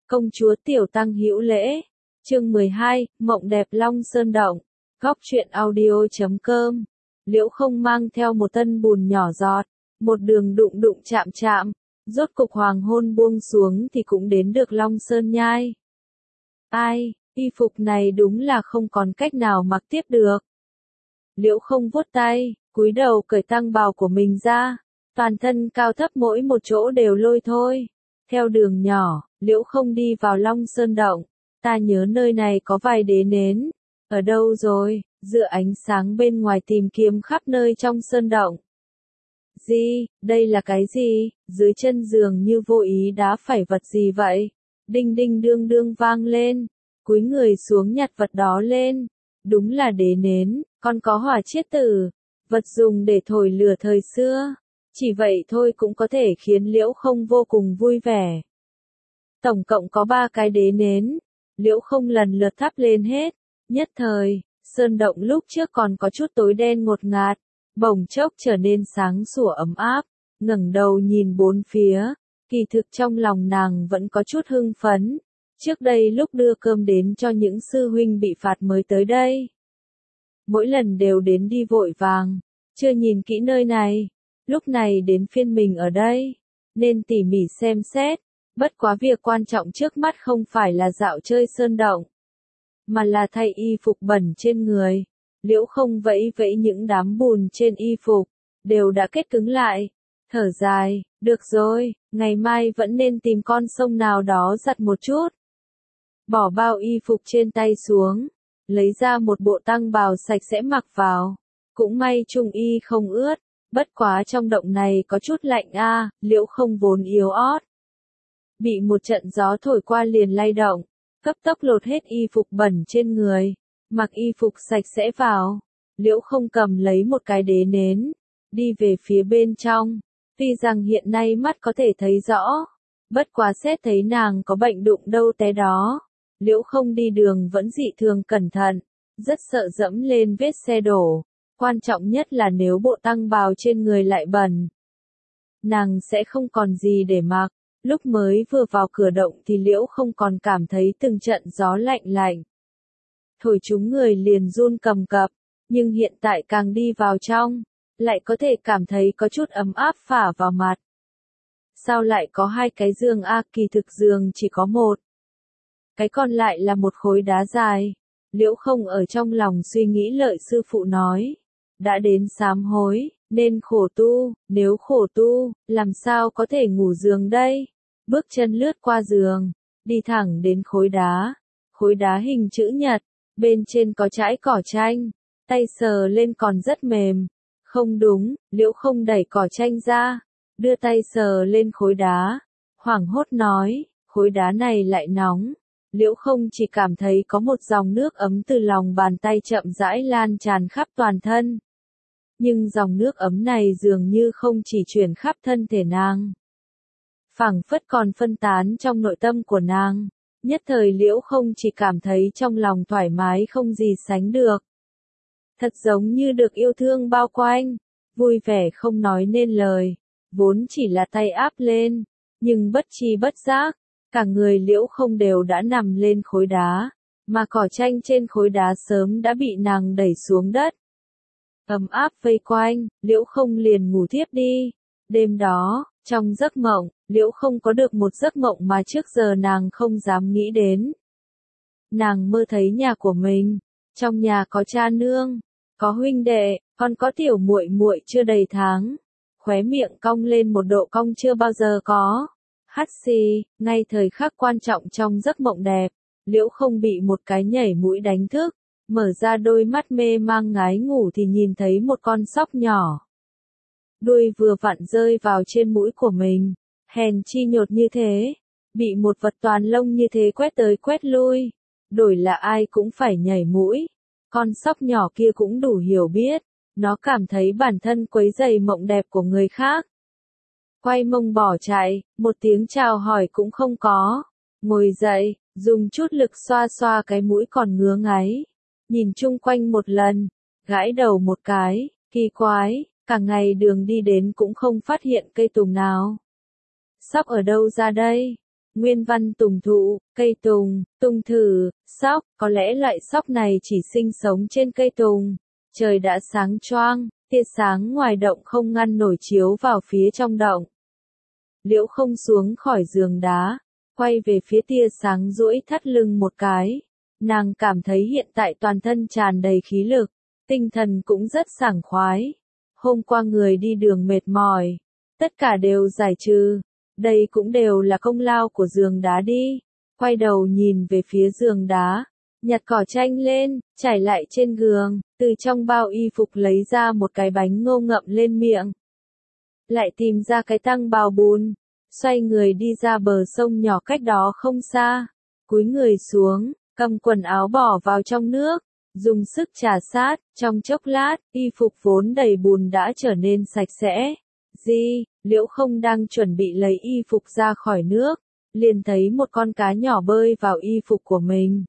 Công chúa Tiểu Tăng hữu lễ. Chương 12, Mộng đẹp Long Sơn Động. Góc truyện audio.com. Liễu Không mang theo một tân bùn nhỏ giọt, một đường đụng đụng chạm chạm, rốt cục hoàng hôn buông xuống thì cũng đến được Long Sơn Nhai. Ai, y phục này đúng là không còn cách nào mặc tiếp được. Liễu Không vuốt tay, cúi đầu cởi tăng bào của mình ra, toàn thân cao thấp mỗi một chỗ đều lôi thôi. Theo đường nhỏ, Liễu Không đi vào Long Sơn Động. Ta nhớ nơi này có vài đế nến. Ở đâu rồi? Dựa ánh sáng bên ngoài tìm kiếm khắp nơi trong sơn động. Gì, đây là cái gì? Dưới chân giường như vô ý đá phải vật gì vậy? Đinh đinh đương đương vang lên. Cúi người xuống nhặt vật đó lên. Đúng là đế nến, còn có hỏa chiết tử. Vật dùng để thổi lửa thời xưa. Chỉ vậy thôi cũng có thể khiến Liễu Không vô cùng vui vẻ. Tổng cộng có 3 cái đế nến. Liễu Không lần lượt thắp lên hết. Nhất thời, sơn động lúc trước còn có chút tối đen ngột ngạt, bỗng chốc trở nên sáng sủa ấm áp. Ngẩng đầu nhìn bốn phía, kỳ thực trong lòng nàng vẫn có chút hưng phấn. Trước đây lúc đưa cơm đến cho những sư huynh bị phạt mới tới đây, mỗi lần đều đến đi vội vàng, chưa nhìn kỹ nơi này. Lúc này đến phiên mình ở đây, nên tỉ mỉ xem xét. Bất quá việc quan trọng trước mắt không phải là dạo chơi sơn động, mà là thay y phục bẩn trên người. Liễu Không vẫy vẫy những đám bùn trên y phục, đều đã kết cứng lại. Thở dài, được rồi, ngày mai vẫn nên tìm con sông nào đó giặt một chút. Bỏ bao y phục trên tay xuống, lấy ra một bộ tăng bào sạch sẽ mặc vào. Cũng may trung y không ướt, bất quá trong động này có chút lạnh a. Liễu Không vốn yếu ớt, bị một trận gió thổi qua liền lay động, cấp tốc lột hết y phục bẩn trên người, mặc y phục sạch sẽ vào. Liễu Không cầm lấy một cái đế nến, đi về phía bên trong. Tuy rằng hiện nay mắt có thể thấy rõ, bất quá xét thấy nàng có bệnh đụng đâu té đó, Liễu Không đi đường vẫn dị thường cẩn thận, rất sợ dẫm lên vết xe đổ. Quan trọng nhất là nếu bộ tăng bào trên người lại bẩn, nàng sẽ không còn gì để mặc. Lúc mới vừa vào cửa động thì Liễu Không còn cảm thấy từng trận gió lạnh lạnh, thổi chúng người liền run cầm cập, nhưng hiện tại càng đi vào trong, lại có thể cảm thấy có chút ấm áp phả vào mặt. Sao lại có 2 cái giường a? Kỳ thực giường chỉ có một, cái còn lại là một khối đá dài. Liễu Không ở trong lòng suy nghĩ lợi sư phụ nói, đã đến sám hối, nên khổ tu, nếu khổ tu, làm sao có thể ngủ giường đây? Bước chân lướt qua giường, đi thẳng đến khối đá hình chữ nhật, bên trên có chãi cỏ chanh, tay sờ lên còn rất mềm. Không đúng, Liễu Không đẩy cỏ chanh ra, đưa tay sờ lên khối đá, hoảng hốt nói, khối đá này lại nóng. Liễu Không chỉ cảm thấy có một dòng nước ấm từ lòng bàn tay chậm rãi lan tràn khắp toàn thân. Nhưng dòng nước ấm này dường như không chỉ chuyển khắp thân thể nàng, phảng phất còn phân tán trong nội tâm của nàng. Nhất thời Liễu Không chỉ cảm thấy trong lòng thoải mái không gì sánh được. Thật giống như được yêu thương bao quanh, vui vẻ không nói nên lời, vốn chỉ là tay áp lên, nhưng bất tri bất giác, cả người Liễu Không đều đã nằm lên khối đá, mà cỏ chanh trên khối đá sớm đã bị nàng đẩy xuống đất. Ấm áp vây quanh, Liễu Không liền ngủ thiếp đi. Đêm đó, trong giấc mộng, Liễu Không có được một giấc mộng mà trước giờ nàng không dám nghĩ đến. Nàng mơ thấy nhà của mình, trong nhà có cha nương, có huynh đệ, còn có tiểu muội muội chưa đầy tháng. Khóe miệng cong lên một độ cong chưa bao giờ có. Hắt xì, ngay thời khắc quan trọng trong giấc mộng đẹp, Liễu Không bị một cái nhảy mũi đánh thức. Mở ra đôi mắt mê mang ngái ngủ thì nhìn thấy một con sóc nhỏ. Đuôi vừa vặn rơi vào trên mũi của mình, hèn chi nhột như thế, bị một vật toàn lông như thế quét tới quét lui, đổi là ai cũng phải nhảy mũi. Con sóc nhỏ kia cũng đủ hiểu biết, nó cảm thấy bản thân quấy rầy mộng đẹp của người khác. Quay mông bỏ chạy, một tiếng chào hỏi cũng không có. Ngồi dậy, dùng chút lực xoa xoa cái mũi còn ngứa ngáy. Nhìn chung quanh một lần, gãi đầu một cái, kỳ quái, cả ngày đường đi đến cũng không phát hiện cây tùng nào. Sóc ở đâu ra đây? Nguyên văn tùng thụ, cây tùng, tùng thử, sóc, có lẽ loại sóc này chỉ sinh sống trên cây tùng. Trời đã sáng choang, tia sáng ngoài động không ngăn nổi chiếu vào phía trong động. Liễu không xuống khỏi giường đá, quay về phía tia sáng duỗi thắt lưng một cái. Nàng cảm thấy hiện tại toàn thân tràn đầy khí lực, tinh thần cũng rất sảng khoái. Hôm qua người đi đường mệt mỏi, tất cả đều giải trừ. Đây cũng đều là công lao của giường đá đi. Quay đầu nhìn về phía giường đá, nhặt cỏ chanh lên, trải lại trên giường, từ trong bao y phục lấy ra một cái bánh ngô ngậm lên miệng. Lại tìm ra cái tăng bào bùn, xoay người đi ra bờ sông nhỏ cách đó không xa, cúi người xuống, cầm quần áo bỏ vào trong nước, dùng sức trà sát, trong chốc lát, y phục vốn đầy bùn đã trở nên sạch sẽ. Liễu không đang chuẩn bị lấy y phục ra khỏi nước, liền thấy một con cá nhỏ bơi vào y phục của mình.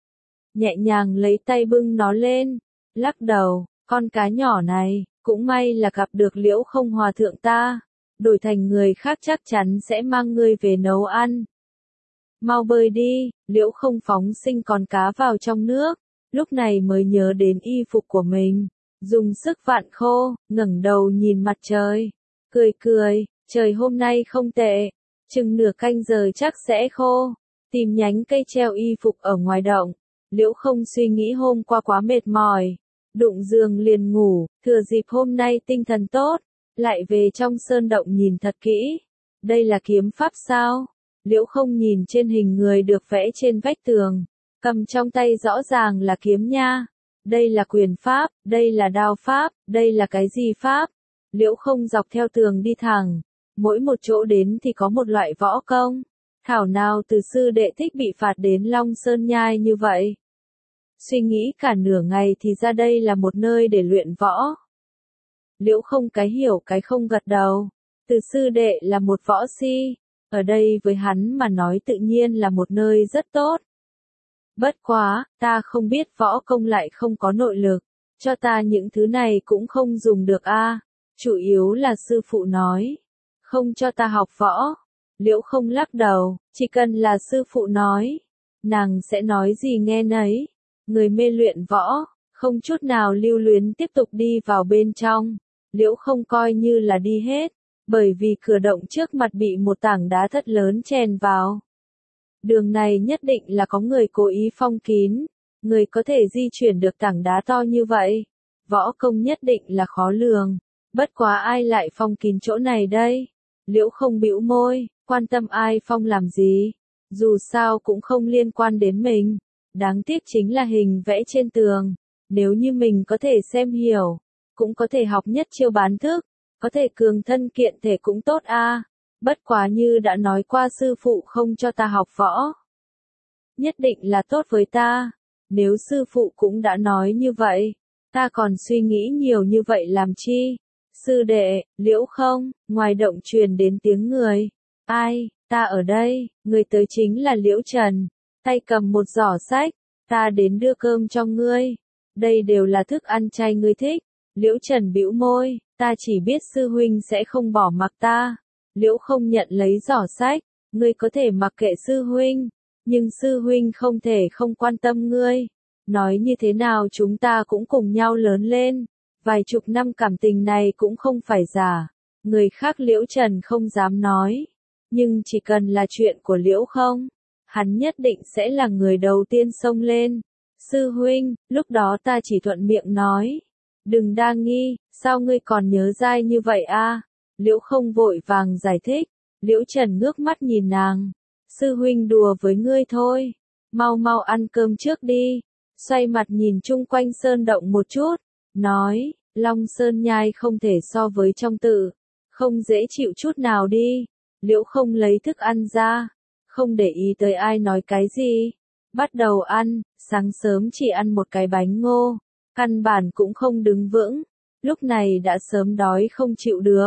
Nhẹ nhàng lấy tay bưng nó lên, lắc đầu, con cá nhỏ này, cũng may là gặp được Liễu không hòa thượng ta, đổi thành người khác chắc chắn sẽ mang ngươi về nấu ăn. Mau bơi đi, Liễu không phóng sinh con cá vào trong nước, lúc này mới nhớ đến y phục của mình, dùng sức vặn khô, ngẩng đầu nhìn mặt trời, cười, trời hôm nay không tệ, chừng nửa canh giờ chắc sẽ khô. Tìm nhánh cây treo y phục ở ngoài động, Liễu không suy nghĩ hôm qua quá mệt mỏi, đụng giường liền ngủ, thừa dịp hôm nay tinh thần tốt, lại về trong sơn động nhìn thật kỹ. Đây là kiếm pháp sao? Liễu không nhìn trên hình người được vẽ trên vách tường, cầm trong tay rõ ràng là kiếm nha. Đây là quyền pháp, đây là đao pháp, đây là cái gì pháp? Liễu không dọc theo tường đi thẳng, mỗi một chỗ đến thì có một loại võ công. Thảo nào từ sư đệ thích bị phạt đến Long Sơn Nhai như vậy. Suy nghĩ cả nửa ngày thì ra đây là một nơi để luyện võ. Liễu không cái hiểu cái không gật đầu. Từ sư đệ là một võ si, ở đây với hắn mà nói tự nhiên là một nơi rất tốt. Bất quá, ta không biết võ công lại không có nội lực, cho ta những thứ này cũng không dùng được a. Chủ yếu là sư phụ nói, không cho ta học võ. Liễu không lắc đầu, chỉ cần là sư phụ nói, nàng sẽ nói gì nghe nấy. Người mê luyện võ, không chút nào lưu luyến tiếp tục đi vào bên trong. Liễu không coi như là đi hết, bởi vì cửa động trước mặt bị một tảng đá thật lớn chèn vào. Đường này nhất định là có người cố ý phong kín, người có thể di chuyển được tảng đá to như vậy. Võ công nhất định là khó lường, bất quá ai lại phong kín chỗ này đây? Liễu không bĩu môi, quan tâm ai phong làm gì, dù sao cũng không liên quan đến mình. Đáng tiếc chính là hình vẽ trên tường, nếu như mình có thể xem hiểu, cũng có thể học nhất chiêu bán thức, có thể cường thân kiện thể cũng tốt a. Bất quá như đã nói qua sư phụ không cho ta học võ, nhất định là tốt với ta. Nếu sư phụ cũng đã nói như vậy, ta còn suy nghĩ nhiều như vậy làm chi? Sư đệ, Liễu không, ngoài động truyền đến tiếng người. Ai, ta ở đây, người tới chính là Liễu Trần, tay cầm một giỏ sách, ta đến đưa cơm cho ngươi. Đây đều là thức ăn chay ngươi thích. Liễu Trần bĩu môi, ta chỉ biết sư huynh sẽ không bỏ mặc ta. Liễu không nhận lấy giỏ sách, ngươi có thể mặc kệ sư huynh, nhưng sư huynh không thể không quan tâm ngươi. Nói như thế nào chúng ta cũng cùng nhau lớn lên, vài chục năm cảm tình này cũng không phải giả. Người khác Liễu Trần không dám nói, nhưng chỉ cần là chuyện của Liễu không, hắn nhất định sẽ là người đầu tiên xông lên. Sư huynh, lúc đó ta chỉ thuận miệng nói, đừng đa nghi, sao ngươi còn nhớ dai như vậy a? Liễu không vội vàng giải thích. Liễu Trần ngước mắt nhìn nàng, sư huynh đùa với ngươi thôi, mau mau ăn cơm trước đi. Xoay mặt nhìn chung quanh sơn động một chút, nói, Long Sơn Nhai không thể so với trong tự, không dễ chịu chút nào đi. Liễu không lấy thức ăn ra, không để ý tới ai nói cái gì, bắt đầu ăn. Sáng sớm chỉ ăn một cái bánh ngô, căn bản cũng không đứng vững, lúc này đã sớm đói không chịu được.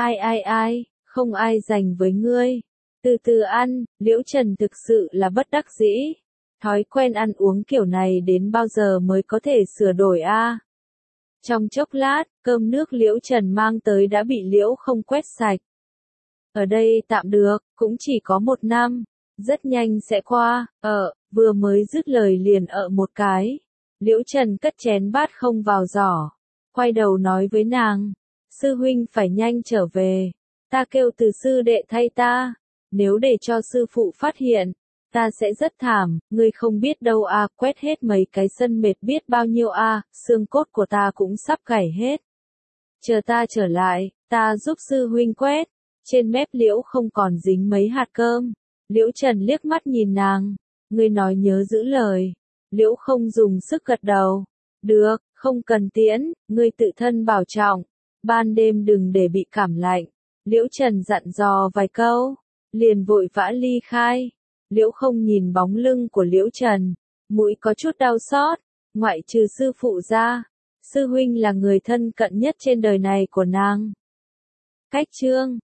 Ai, không ai dành với ngươi, từ từ ăn. Liễu Trần thực sự là bất đắc dĩ, thói quen ăn uống kiểu này đến bao giờ mới có thể sửa đổi a? Trong chốc lát, cơm nước Liễu Trần mang tới đã bị Liễu không quét sạch. Ở đây tạm được, cũng chỉ có 1 năm, rất nhanh sẽ qua, vừa mới dứt lời liền một cái. Liễu Trần cất chén bát không vào giỏ, quay đầu nói với nàng, sư huynh phải nhanh trở về, ta kêu từ sư đệ thay ta, nếu để cho sư phụ phát hiện, ta sẽ rất thảm, ngươi không biết đâu à, quét hết mấy cái sân mệt biết bao nhiêu à, xương cốt của ta cũng sắp gãy hết. Chờ ta trở lại, ta giúp sư huynh quét, trên mép Liễu không còn dính mấy hạt cơm. Liễu Trần liếc mắt nhìn nàng, ngươi nói nhớ giữ lời. Liễu không dùng sức gật đầu. Được, không cần tiễn, ngươi tự thân bảo trọng. Ban đêm đừng để bị cảm lạnh. Liễu Trần dặn dò vài câu, liền vội vã ly khai. Liễu không nhìn bóng lưng của Liễu Trần, mũi có chút đau xót, ngoại trừ sư phụ ra. Sư huynh là người thân cận nhất trên đời này của nàng. Cách chương